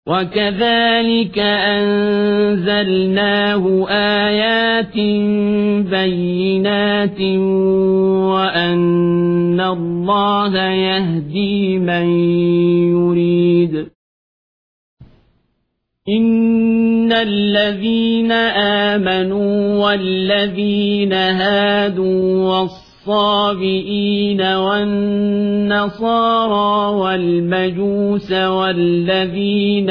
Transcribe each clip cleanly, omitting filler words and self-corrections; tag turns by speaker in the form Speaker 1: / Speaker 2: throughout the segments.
Speaker 1: وكذلك أنزلناه آيات بينات وأن الله يهدي من يريد. إن الذين آمنوا والذين هادوا والصابئين والنصارى والمجوس والذين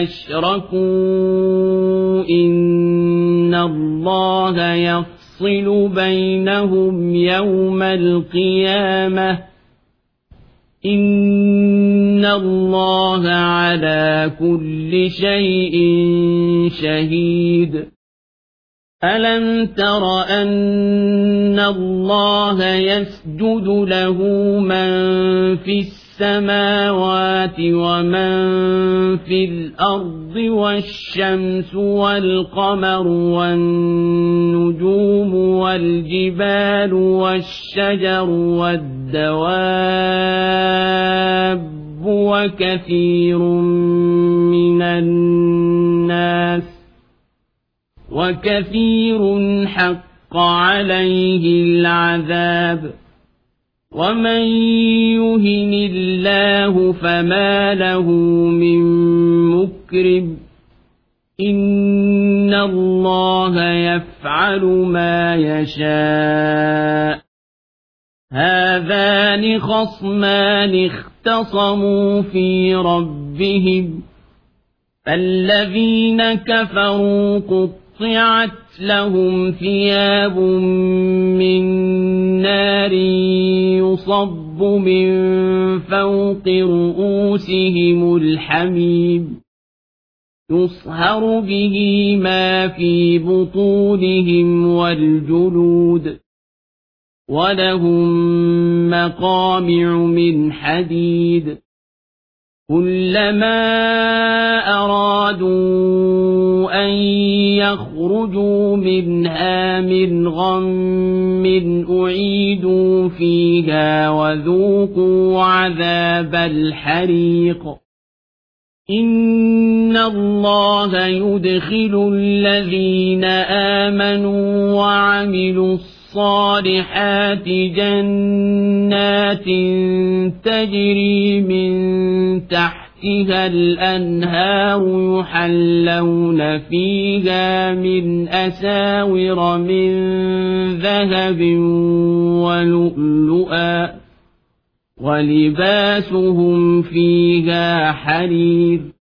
Speaker 1: أشركوا إن الله يفصل بينهم يوم القيامة إن الله على كل شيء شهيد. ألم تر أن الله يسجد له من في السماوات ومن في الأرض والشمس والقمر والنجوم والجبال والشجر والدواب وكثير حق عليه العذاب ومن يهن الله فما له من مكرم إن الله يفعل ما يشاء. هذان خصمان اختصموا في ربهم فالذين كفروا قطعت لهم ثياب من نار يصب من فوق رؤوسهم الحميم يصهر به ما في بطونهم والجلود ولهم مقامع من حديد كلما أرادوا أن يخرجوا منها من غم أعيدوا فيها وذوقوا عذاب الحريق. إن الله يدخل الذين آمنوا وعملوا الصالحات جنات تجري من تحتها الأنهار يحلون فيها من أساور من ذهب ولؤلؤا ولباسهم فيها حرير